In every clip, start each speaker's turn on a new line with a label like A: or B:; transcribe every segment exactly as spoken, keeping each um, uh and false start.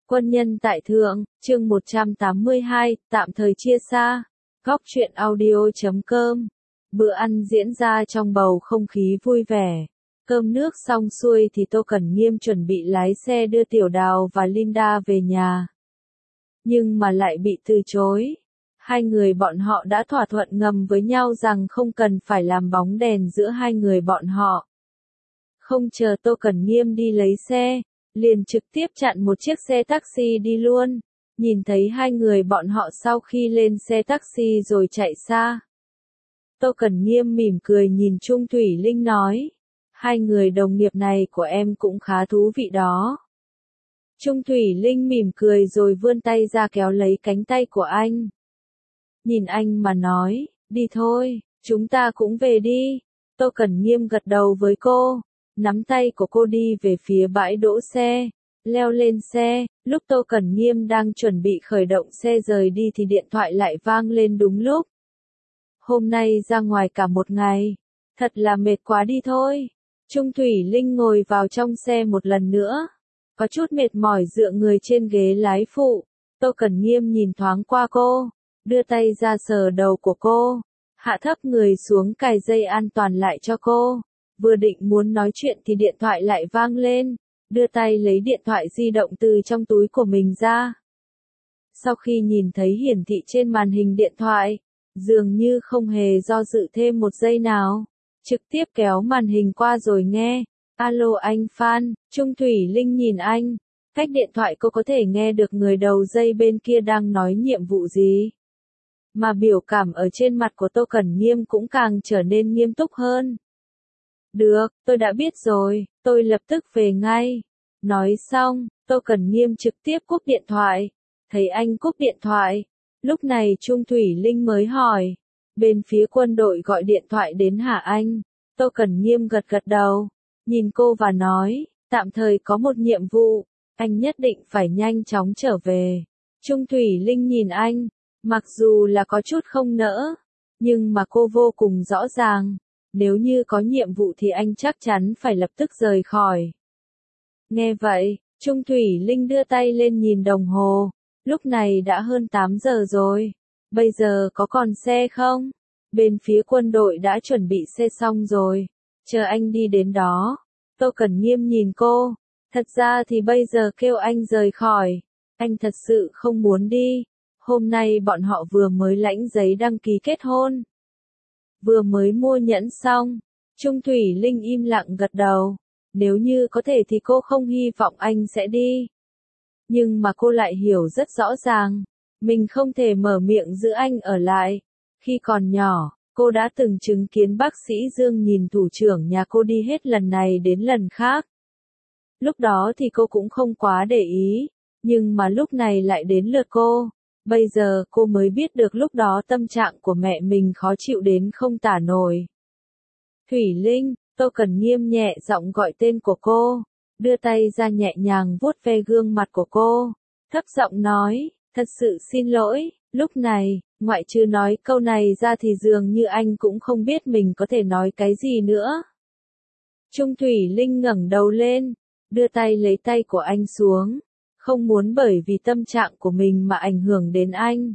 A: Quân nhân tại thượng, chương một trăm tám mươi hai, tạm thời chia xa. Góc truyện audio chấm com. Bữa ăn diễn ra trong bầu không khí vui vẻ. Cơm nước xong xuôi thì Tô Cẩn Nghiêm chuẩn bị lái xe đưa Tiểu Đào và Linda về nhà. Nhưng mà lại bị từ chối. Hai người bọn họ đã thỏa thuận ngầm với nhau rằng không cần phải làm bóng đèn giữa hai người bọn họ. Không chờ Tô Cẩn Nghiêm đi lấy xe, liền trực tiếp chặn một chiếc xe taxi đi luôn. Nhìn thấy hai người bọn họ sau khi lên xe taxi rồi chạy xa. Tô Cẩn Nghiêm mỉm cười nhìn Trung Thủy Linh nói. Hai người đồng nghiệp này của em cũng khá thú vị đó. Trung Thủy Linh mỉm cười rồi vươn tay ra kéo lấy cánh tay của anh. Nhìn anh mà nói, đi thôi, chúng ta cũng về đi. Tô Cẩn Nghiêm gật đầu với cô, nắm tay của cô đi về phía bãi đỗ xe, leo lên xe. Lúc Tô Cẩn Nghiêm đang chuẩn bị khởi động xe rời đi thì điện thoại lại vang lên đúng lúc. Hôm nay ra ngoài cả một ngày, thật là mệt quá đi thôi. Trung Thủy Linh ngồi vào trong xe một lần nữa, có chút mệt mỏi dựa người trên ghế lái phụ. Tô Cẩn Nghiêm nhìn thoáng qua cô, đưa tay ra sờ đầu của cô, hạ thấp người xuống cài dây an toàn lại cho cô. Vừa định muốn nói chuyện thì điện thoại lại vang lên, đưa tay lấy điện thoại di động từ trong túi của mình ra. Sau khi nhìn thấy hiển thị trên màn hình điện thoại, dường như không hề do dự thêm một giây nào, trực tiếp kéo màn hình qua rồi nghe. Alo anh Phan. Trung Thủy Linh nhìn anh, cách điện thoại cô có thể nghe được người đầu dây bên kia đang nói nhiệm vụ gì. Mà biểu cảm ở trên mặt của Tô Cẩn Nghiêm cũng càng trở nên nghiêm túc hơn. Được, tôi đã biết rồi, tôi lập tức về ngay. Nói xong, Tô Cẩn Nghiêm trực tiếp cúp điện thoại. Thấy anh cúp điện thoại, lúc này Trung Thủy Linh mới hỏi, bên phía quân đội gọi điện thoại đến hả anh? Tô Cẩn Nghiêm gật gật đầu, nhìn cô và nói, tạm thời có một nhiệm vụ, anh nhất định phải nhanh chóng trở về. Trung Thủy Linh nhìn anh, mặc dù là có chút không nỡ, nhưng mà cô vô cùng rõ ràng. Nếu như có nhiệm vụ thì anh chắc chắn phải lập tức rời khỏi. Nghe vậy, Trung Thủy Linh đưa tay lên nhìn đồng hồ. Lúc này đã hơn tám giờ rồi. Bây giờ có còn xe không? Bên phía quân đội đã chuẩn bị xe xong rồi. Chờ anh đi đến đó. Tô Cẩn Nghiêm nhìn cô. Thật ra thì bây giờ kêu anh rời khỏi. Anh thật sự không muốn đi. Hôm nay bọn họ vừa mới lãnh giấy đăng ký kết hôn. Vừa mới mua nhẫn xong. Trung Thủy Linh im lặng gật đầu. Nếu như có thể thì cô không hy vọng anh sẽ đi. Nhưng mà cô lại hiểu rất rõ ràng. Mình không thể mở miệng giữ anh ở lại. Khi còn nhỏ, cô đã từng chứng kiến bác sĩ Dương nhìn thủ trưởng nhà cô đi hết lần này đến lần khác. Lúc đó thì cô cũng không quá để ý. Nhưng mà lúc này lại đến lượt cô. Bây giờ cô mới biết được lúc đó tâm trạng của mẹ mình khó chịu đến không tả nổi. Thủy Linh. Tô Cẩn Nghiêm nhẹ giọng gọi tên của cô, đưa tay ra nhẹ nhàng vuốt ve gương mặt của cô, thấp giọng nói, thật sự xin lỗi. Lúc này, ngoại trừ nói câu này ra thì dường như anh cũng không biết mình có thể nói cái gì nữa. Trung Thủy Linh ngẩng đầu lên, đưa tay lấy tay của anh xuống, không muốn bởi vì tâm trạng của mình mà ảnh hưởng đến anh.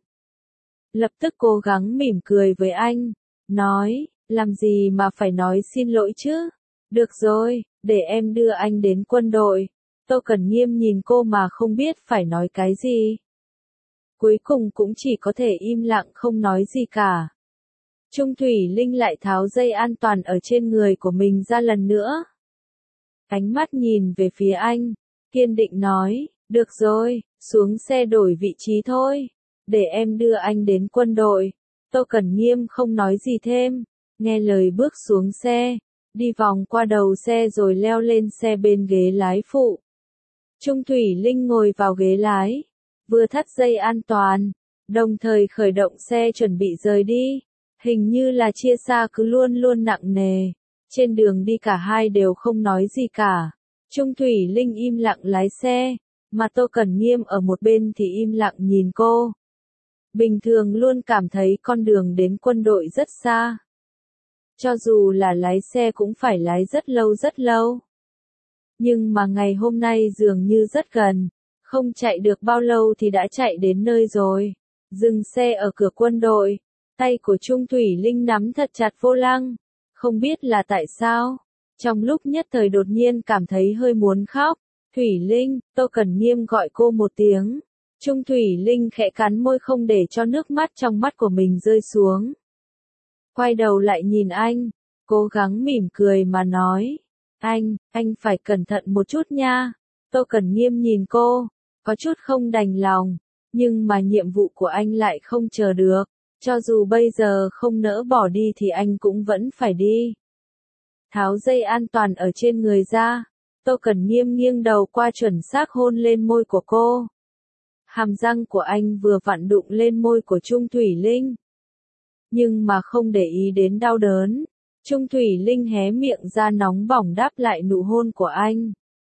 A: Lập tức cố gắng mỉm cười với anh, nói, làm gì mà phải nói xin lỗi chứ? Được rồi, để em đưa anh đến quân đội. Tô Cẩn Nghiêm nhìn cô mà không biết phải nói cái gì. Cuối cùng cũng chỉ có thể im lặng không nói gì cả. Trung Thủy Linh lại tháo dây an toàn ở trên người của mình ra lần nữa. Ánh mắt nhìn về phía anh, kiên định nói, được rồi, xuống xe đổi vị trí thôi. Để em đưa anh đến quân đội. Tô Cẩn Nghiêm không nói gì thêm. Nghe lời bước xuống xe, đi vòng qua đầu xe rồi leo lên xe bên ghế lái phụ. Trung Thủy Linh ngồi vào ghế lái, vừa thắt dây an toàn, đồng thời khởi động xe chuẩn bị rời đi. Hình như là chia xa cứ luôn luôn nặng nề. Trên đường đi cả hai đều không nói gì cả. Trung Thủy Linh im lặng lái xe, mà Tô Cẩn Nghiêm ở một bên thì im lặng nhìn cô. Bình thường luôn cảm thấy con đường đến quân đội rất xa. Cho dù là lái xe cũng phải lái rất lâu rất lâu. Nhưng mà ngày hôm nay dường như rất gần, Không chạy được bao lâu thì đã chạy đến nơi rồi. Dừng xe ở cửa quân đội. Tay của Trung Thủy Linh nắm thật chặt vô lăng. Không biết là tại sao. Trong lúc nhất thời đột nhiên cảm thấy hơi muốn khóc. Thủy Linh, Tô Cẩn Nghiêm gọi cô một tiếng. Trung Thủy Linh khẽ cắn môi không để cho nước mắt trong mắt của mình rơi xuống. Quay đầu lại nhìn anh, cố gắng mỉm cười mà nói. Anh, anh phải cẩn thận một chút nha. Tô Cẩn Nghiêm nhìn cô, có chút không đành lòng, nhưng mà nhiệm vụ của anh lại không chờ được. Cho dù bây giờ không nỡ bỏ đi thì anh cũng vẫn phải đi. Tháo dây an toàn ở trên người ra, Tô Cẩn Nghiêm nghiêng đầu qua chuẩn xác hôn lên môi của cô. Hàm răng của anh vừa vặn đụng lên môi của Trung Thủy Linh. Nhưng mà không để ý đến đau đớn. Trung Thủy Linh hé miệng ra nóng bỏng đáp lại nụ hôn của anh.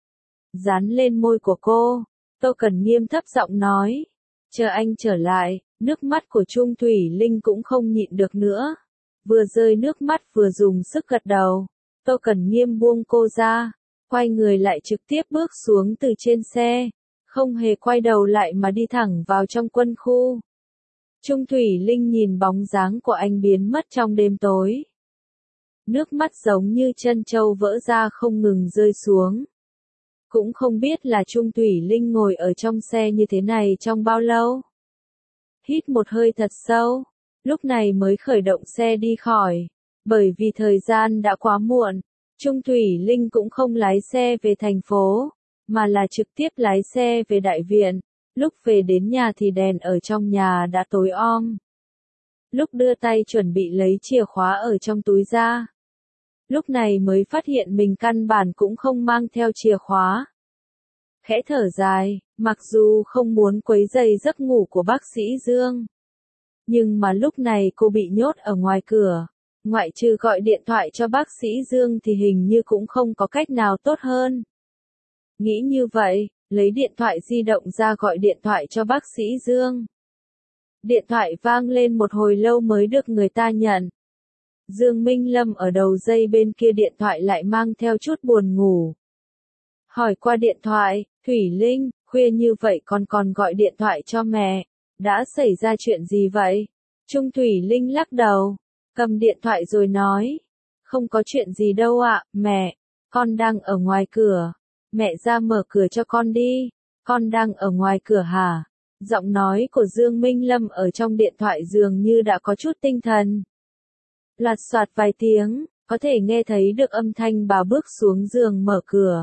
A: Dán lên môi của cô, Tô Cẩn Nghiêm thấp giọng nói. Chờ anh trở lại, nước mắt của Trung Thủy Linh cũng không nhịn được nữa. Vừa rơi nước mắt vừa dùng sức gật đầu. Tô Cẩn Nghiêm buông cô ra, quay người lại trực tiếp bước xuống từ trên xe. Không hề quay đầu lại mà đi thẳng vào trong quân khu. Trung Thủy Linh nhìn bóng dáng của anh biến mất trong đêm tối. Nước mắt giống như chân trâu vỡ ra không ngừng rơi xuống. Cũng không biết là Trung Thủy Linh ngồi ở trong xe như thế này trong bao lâu. Hít một hơi thật sâu, lúc này mới khởi động xe đi khỏi. Bởi vì thời gian đã quá muộn, Trung Thủy Linh cũng không lái xe về thành phố, mà là trực tiếp lái xe về đại viện. Lúc về đến nhà thì đèn ở trong nhà đã tối om. Lúc đưa tay chuẩn bị lấy chìa khóa ở trong túi ra. Lúc này mới phát hiện mình căn bản cũng không mang theo chìa khóa. Khẽ thở dài, mặc dù không muốn quấy rầy giấc ngủ của bác sĩ Dương. Nhưng mà lúc này cô bị nhốt ở ngoài cửa. Ngoại trừ gọi điện thoại cho bác sĩ Dương thì hình như cũng không có cách nào tốt hơn. Nghĩ như vậy, lấy điện thoại di động ra gọi điện thoại cho bác sĩ Dương. Điện thoại vang lên một hồi lâu mới được người ta nhận. Dương Minh Lâm ở đầu dây bên kia điện thoại lại mang theo chút buồn ngủ. Hỏi qua điện thoại, Thủy Linh, khuya như vậy con còn gọi điện thoại cho mẹ, đã xảy ra chuyện gì vậy? Trung Thủy Linh lắc đầu, cầm điện thoại rồi nói, không có chuyện gì đâu ạ, mẹ, con đang ở ngoài cửa, mẹ ra mở cửa cho con đi, con đang ở ngoài cửa hả? Giọng nói của Dương Minh Lâm ở trong điện thoại dường như đã có chút tinh thần. Loạt soạt vài tiếng, có thể nghe thấy được âm thanh bà bước xuống giường mở cửa.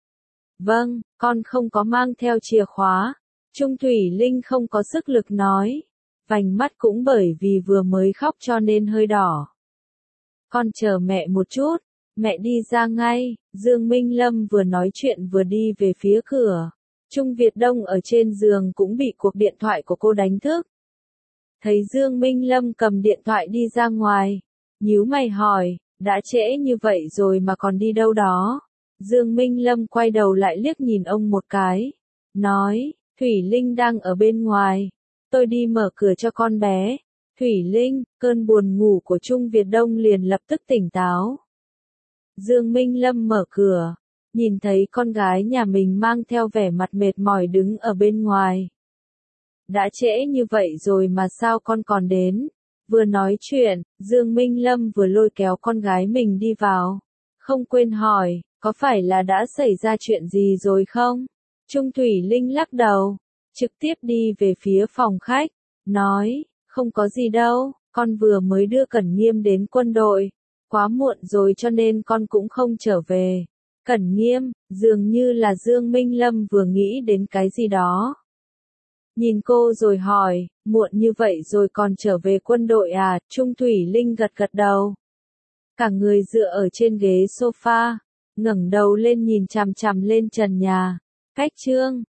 A: Vâng, con không có mang theo chìa khóa. Trung Thủy Linh không có sức lực nói. Vành mắt cũng bởi vì vừa mới khóc cho nên hơi đỏ. Con chờ mẹ một chút, mẹ đi ra ngay. Dương Minh Lâm vừa nói chuyện vừa đi về phía cửa. Trung Việt Đông ở trên giường cũng bị cuộc điện thoại của cô đánh thức. Thấy Dương Minh Lâm cầm điện thoại đi ra ngoài. Nhíu mày hỏi, đã trễ như vậy rồi mà còn đi đâu đó? Dương Minh Lâm quay đầu lại liếc nhìn ông một cái. Nói, Thủy Linh đang ở bên ngoài. Tôi đi mở cửa cho con bé. Thủy Linh, cơn buồn ngủ của Trung Việt Đông liền lập tức tỉnh táo. Dương Minh Lâm mở cửa. Nhìn thấy con gái nhà mình mang theo vẻ mặt mệt mỏi đứng ở bên ngoài. Đã trễ như vậy rồi mà sao con còn đến? Vừa nói chuyện, Dương Minh Lâm vừa lôi kéo con gái mình đi vào. Không quên hỏi, có phải là đã xảy ra chuyện gì rồi không? Trung Thủy Linh lắc đầu, trực tiếp đi về phía phòng khách, nói, không có gì đâu, con vừa mới đưa Cẩn Nghiêm đến quân đội. Quá muộn rồi cho nên con cũng không trở về. Cẩn Nghiêm, dường như là Dương Minh Lâm vừa nghĩ đến cái gì đó. Nhìn cô rồi hỏi, muộn như vậy rồi còn trở về quân đội à? Trung Thủy Linh gật gật đầu. Cả người dựa ở trên ghế sofa, ngẩng đầu lên nhìn chằm chằm lên trần nhà. Cách chương